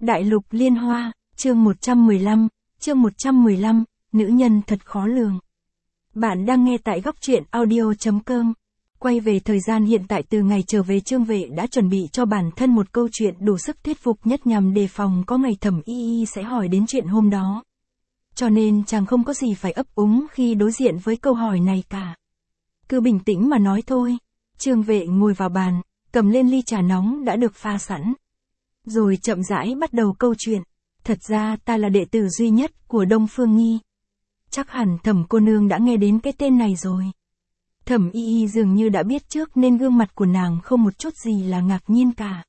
Đại lục liên hoa, chương 115, nữ nhân thật khó lường. Bạn đang nghe tại góc truyện audio.com. Quay về thời gian hiện tại từ ngày trở về Trương Vệ đã chuẩn bị cho bản thân một câu chuyện đủ sức thuyết phục nhất nhằm đề phòng có ngày Thẩm Y sẽ hỏi đến chuyện hôm đó. Cho nên chàng không có gì phải ấp úng khi đối diện với câu hỏi này cả. Cứ bình tĩnh mà nói thôi. Trương Vệ ngồi vào bàn, cầm lên ly trà nóng đã được pha sẵn. Rồi chậm rãi bắt đầu câu chuyện. Thật ra ta là đệ tử duy nhất của Đông Phương Nghi. Chắc hẳn Thẩm cô nương đã nghe đến cái tên này rồi. Thẩm Y dường như đã biết trước nên gương mặt của nàng không một chút gì là ngạc nhiên cả.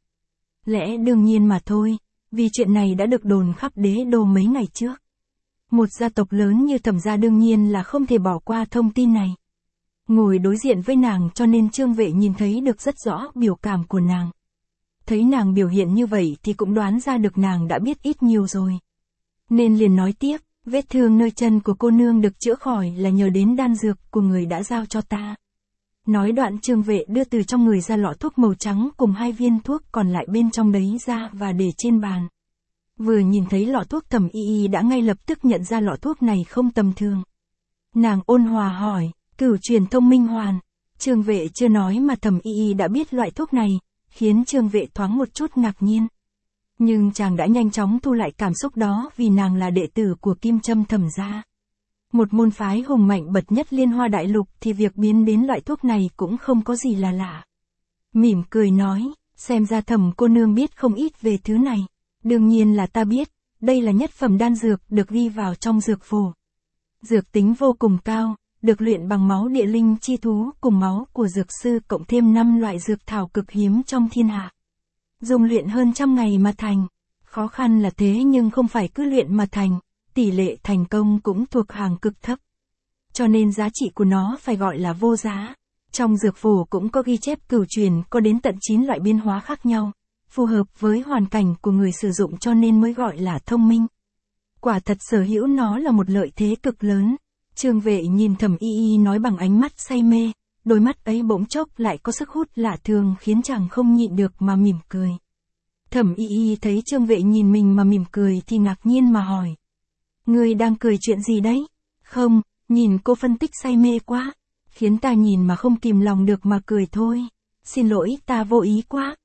Lẽ đương nhiên mà thôi, vì chuyện này đã được đồn khắp đế đô mấy ngày trước. Một gia tộc lớn như Thẩm gia đương nhiên là không thể bỏ qua thông tin này. Ngồi đối diện với nàng cho nên Trương Vệ nhìn thấy được rất rõ biểu cảm của nàng. Thấy nàng biểu hiện như vậy thì cũng đoán ra được nàng đã biết ít nhiều rồi. Nên liền nói tiếp, vết thương nơi chân của cô nương được chữa khỏi là nhờ đến đan dược của người đã giao cho ta. Nói đoạn Trương Vệ đưa từ trong người ra lọ thuốc màu trắng cùng 2 viên thuốc còn lại bên trong đấy ra và để trên bàn. Vừa nhìn thấy lọ thuốc Thẩm Y đã ngay lập tức nhận ra lọ thuốc này không tầm thường. Nàng ôn hòa hỏi, Cửu truyền thông minh hoàn. Trương Vệ chưa nói mà Thẩm Y đã biết loại thuốc này, khiến Trương Vệ thoáng một chút ngạc nhiên. Nhưng chàng đã nhanh chóng thu lại cảm xúc đó vì nàng là đệ tử của Kim Châm Thẩm gia. Một môn phái hùng mạnh bậc nhất Liên Hoa Đại Lục thì việc biến đến loại thuốc này cũng không có gì là lạ. Mỉm cười nói, xem ra Thẩm cô nương biết không ít về thứ này. Đương nhiên là ta biết, đây là nhất phẩm đan dược được ghi vào trong dược phổ. Dược tính vô cùng cao, được luyện bằng máu địa linh chi thú cùng máu của dược sư cộng thêm 5 loại dược thảo cực hiếm trong thiên hạ. Dùng luyện hơn 100 ngày mà thành. Khó khăn là thế nhưng không phải cứ luyện mà thành, tỷ lệ thành công cũng thuộc hàng cực thấp. Cho nên giá trị của nó phải gọi là vô giá. Trong dược phổ cũng có ghi chép cửu truyền có đến tận 9 loại biến hóa khác nhau, phù hợp với hoàn cảnh của người sử dụng cho nên mới gọi là thông minh. Quả thật sở hữu nó là một lợi thế cực lớn. Trương Vệ nhìn Thẩm Y nói bằng ánh mắt say mê, đôi mắt ấy bỗng chốc lại có sức hút lạ thường khiến chàng không nhịn được mà mỉm cười. Thẩm Y thấy Trương Vệ nhìn mình mà mỉm cười thì ngạc nhiên mà hỏi. Ngươi đang cười chuyện gì đấy? Không, nhìn cô phân tích say mê quá, khiến ta nhìn mà không kìm lòng được mà cười thôi. Xin lỗi ta vô ý quá.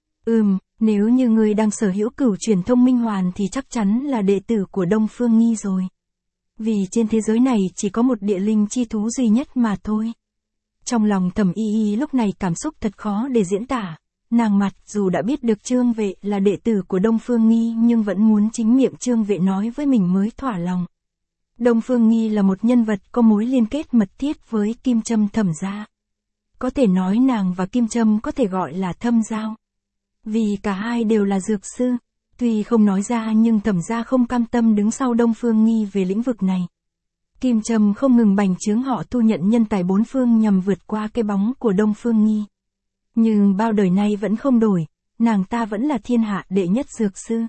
Nếu như ngươi đang sở hữu cửu truyền thông minh hoàn thì chắc chắn là đệ tử của Đông Phương Nghi rồi. Vì trên thế giới này chỉ có một địa linh chi thú duy nhất mà thôi. Trong lòng Thẩm Y lúc này cảm xúc thật khó để diễn tả. Nàng mặt dù đã biết được Trương Vệ là đệ tử của Đông Phương Nghi nhưng vẫn muốn chính miệng Trương Vệ nói với mình mới thỏa lòng. Đông Phương Nghi là một nhân vật có mối liên kết mật thiết với Kim Châm Thẩm gia. Có thể nói nàng và Kim Châm có thể gọi là thâm giao. Vì cả hai đều là dược sư. Tuy không nói ra nhưng Thẩm gia không cam tâm đứng sau Đông Phương Nghi về lĩnh vực này. Kim Châm không ngừng bành trướng họ thu nhận nhân tài bốn phương nhằm vượt qua cái bóng của Đông Phương Nghi. Nhưng bao đời nay vẫn không đổi, nàng ta vẫn là thiên hạ đệ nhất dược sư.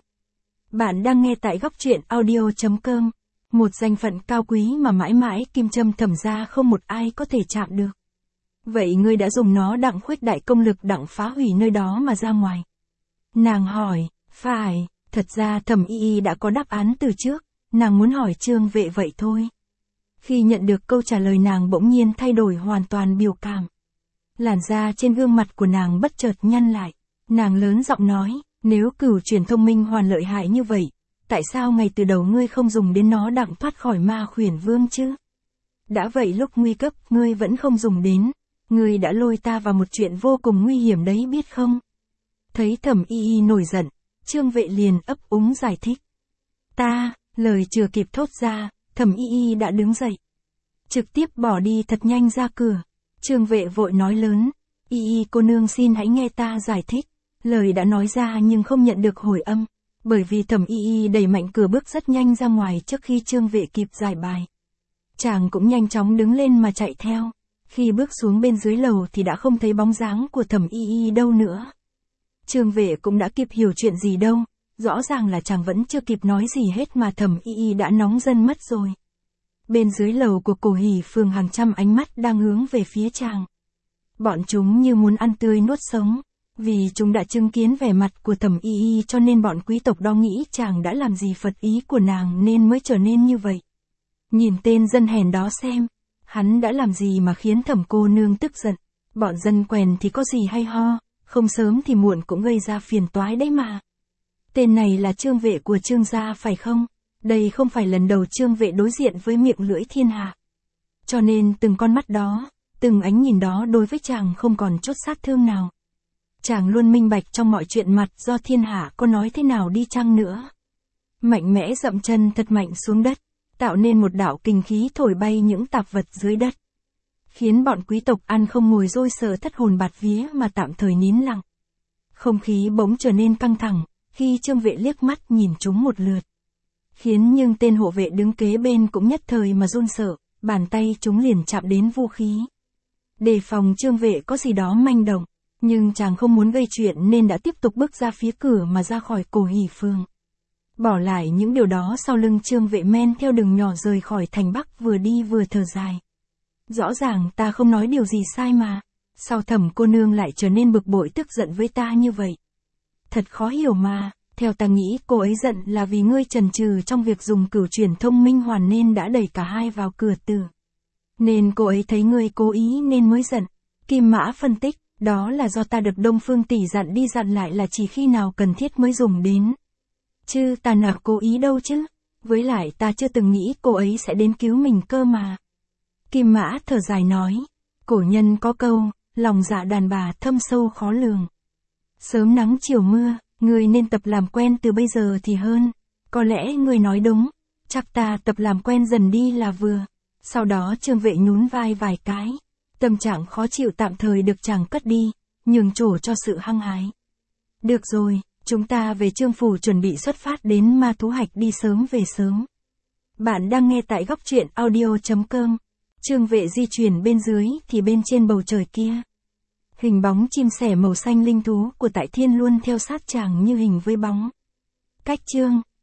Bạn đang nghe tại góc truyện audio.com, một danh phận cao quý mà mãi mãi Kim Châm Thẩm gia không một ai có thể chạm được. Vậy ngươi đã dùng nó đặng khuếch đại công lực đặng phá hủy nơi đó mà ra ngoài? Nàng hỏi. Phải, thật ra Thẩm Y đã có đáp án từ trước, nàng muốn hỏi Trương Vệ vậy thôi. Khi nhận được câu trả lời nàng bỗng nhiên thay đổi hoàn toàn biểu cảm. Làn da trên gương mặt của nàng bất chợt nhăn lại, nàng lớn giọng nói, nếu cửu truyền thông minh hoàn lợi hại như vậy, tại sao ngay từ đầu ngươi không dùng đến nó đặng thoát khỏi ma khuyển vương chứ? Đã vậy lúc nguy cấp ngươi vẫn không dùng đến, ngươi đã lôi ta vào một chuyện vô cùng nguy hiểm đấy biết không? Thấy Thẩm Y nổi giận, Trương Vệ liền ấp úng giải thích. Lời chưa kịp thốt ra, Thẩm Y đã đứng dậy. Trực tiếp bỏ đi thật nhanh ra cửa. Trương Vệ vội nói lớn, Y cô nương xin hãy nghe ta giải thích. Lời đã nói ra nhưng không nhận được hồi âm, bởi vì Thẩm Y đẩy mạnh cửa bước rất nhanh ra ngoài trước khi Trương Vệ kịp giải bài. Chàng cũng nhanh chóng đứng lên mà chạy theo. Khi bước xuống bên dưới lầu thì đã không thấy bóng dáng của Thẩm Y đâu nữa. Trương Vệ cũng đã kịp hiểu chuyện gì đâu, rõ ràng là chàng vẫn chưa kịp nói gì hết mà Thẩm Y đã nóng dân mất rồi. Bên dưới lầu của Cổ Hỉ phường hàng trăm ánh mắt đang hướng về phía chàng. Bọn chúng như muốn ăn tươi nuốt sống. Vì chúng đã chứng kiến vẻ mặt của Thẩm Y Y cho nên bọn quý tộc đó nghĩ chàng đã làm gì phật ý của nàng nên mới trở nên như vậy. Nhìn tên dân hèn đó xem, hắn đã làm gì mà khiến Thẩm cô nương tức giận. Bọn dân quèn thì có gì hay ho, không sớm thì muộn cũng gây ra phiền toái đấy mà. Tên này là Trương Vệ của Trương gia phải không? Đây không phải lần đầu Trương Vệ đối diện với miệng lưỡi thiên hạ. Cho nên từng con mắt đó, từng ánh nhìn đó đối với chàng không còn chút sát thương nào. Chàng luôn minh bạch trong mọi chuyện mặt do thiên hạ có nói thế nào đi chăng nữa. Mạnh mẽ dậm chân thật mạnh xuống đất, tạo nên một đạo kình khí thổi bay những tạp vật dưới đất. Khiến bọn quý tộc ăn không ngồi dôi sợ thất hồn bạt vía mà tạm thời nín lặng. Không khí bỗng trở nên căng thẳng, khi Trương Vệ liếc mắt nhìn chúng một lượt. Khiến nhưng tên hộ vệ đứng kế bên cũng nhất thời mà run sợ, bàn tay chúng liền chạm đến vũ khí. Đề phòng Trương Vệ có gì đó manh động, nhưng chàng không muốn gây chuyện nên đã tiếp tục bước ra phía cửa mà ra khỏi Cổ Hỷ Phường. Bỏ lại những điều đó sau lưng Trương Vệ men theo đường nhỏ rời khỏi thành Bắc vừa đi vừa thở dài. Rõ ràng ta không nói điều gì sai mà, sao Thẩm cô nương lại trở nên bực bội tức giận với ta như vậy? Thật khó hiểu mà, theo ta nghĩ cô ấy giận là vì ngươi chần chừ trong việc dùng cửu chuyển thông minh hoàn nên đã đẩy cả hai vào cửa tử. Nên cô ấy thấy ngươi cố ý nên mới giận. Kim Mã phân tích, đó là do ta được Đông Phương tỷ dặn đi dặn lại là chỉ khi nào cần thiết mới dùng đến. Chứ ta nào cố ý đâu chứ, với lại ta chưa từng nghĩ cô ấy sẽ đến cứu mình cơ mà. Kim Mã thở dài nói, cổ nhân có câu, lòng dạ đàn bà thâm sâu khó lường. Sớm nắng chiều mưa, ngươi nên tập làm quen từ bây giờ thì hơn. Có lẽ ngươi nói đúng, chắc ta tập làm quen dần đi là vừa. Sau đó Trương Vệ nhún vai vài cái. Tâm trạng khó chịu tạm thời được chàng cất đi, nhường chỗ cho sự hăng hái. Được rồi, chúng ta về Trương phủ chuẩn bị xuất phát đến Ma Thú Hạch đi sớm về sớm. Bạn đang nghe tại góc truyện audio.com. Trương Vệ di chuyển bên dưới thì bên trên bầu trời kia. Hình bóng chim sẻ màu xanh linh thú của Tại Thiên luôn theo sát chàng như hình với bóng. Cách chương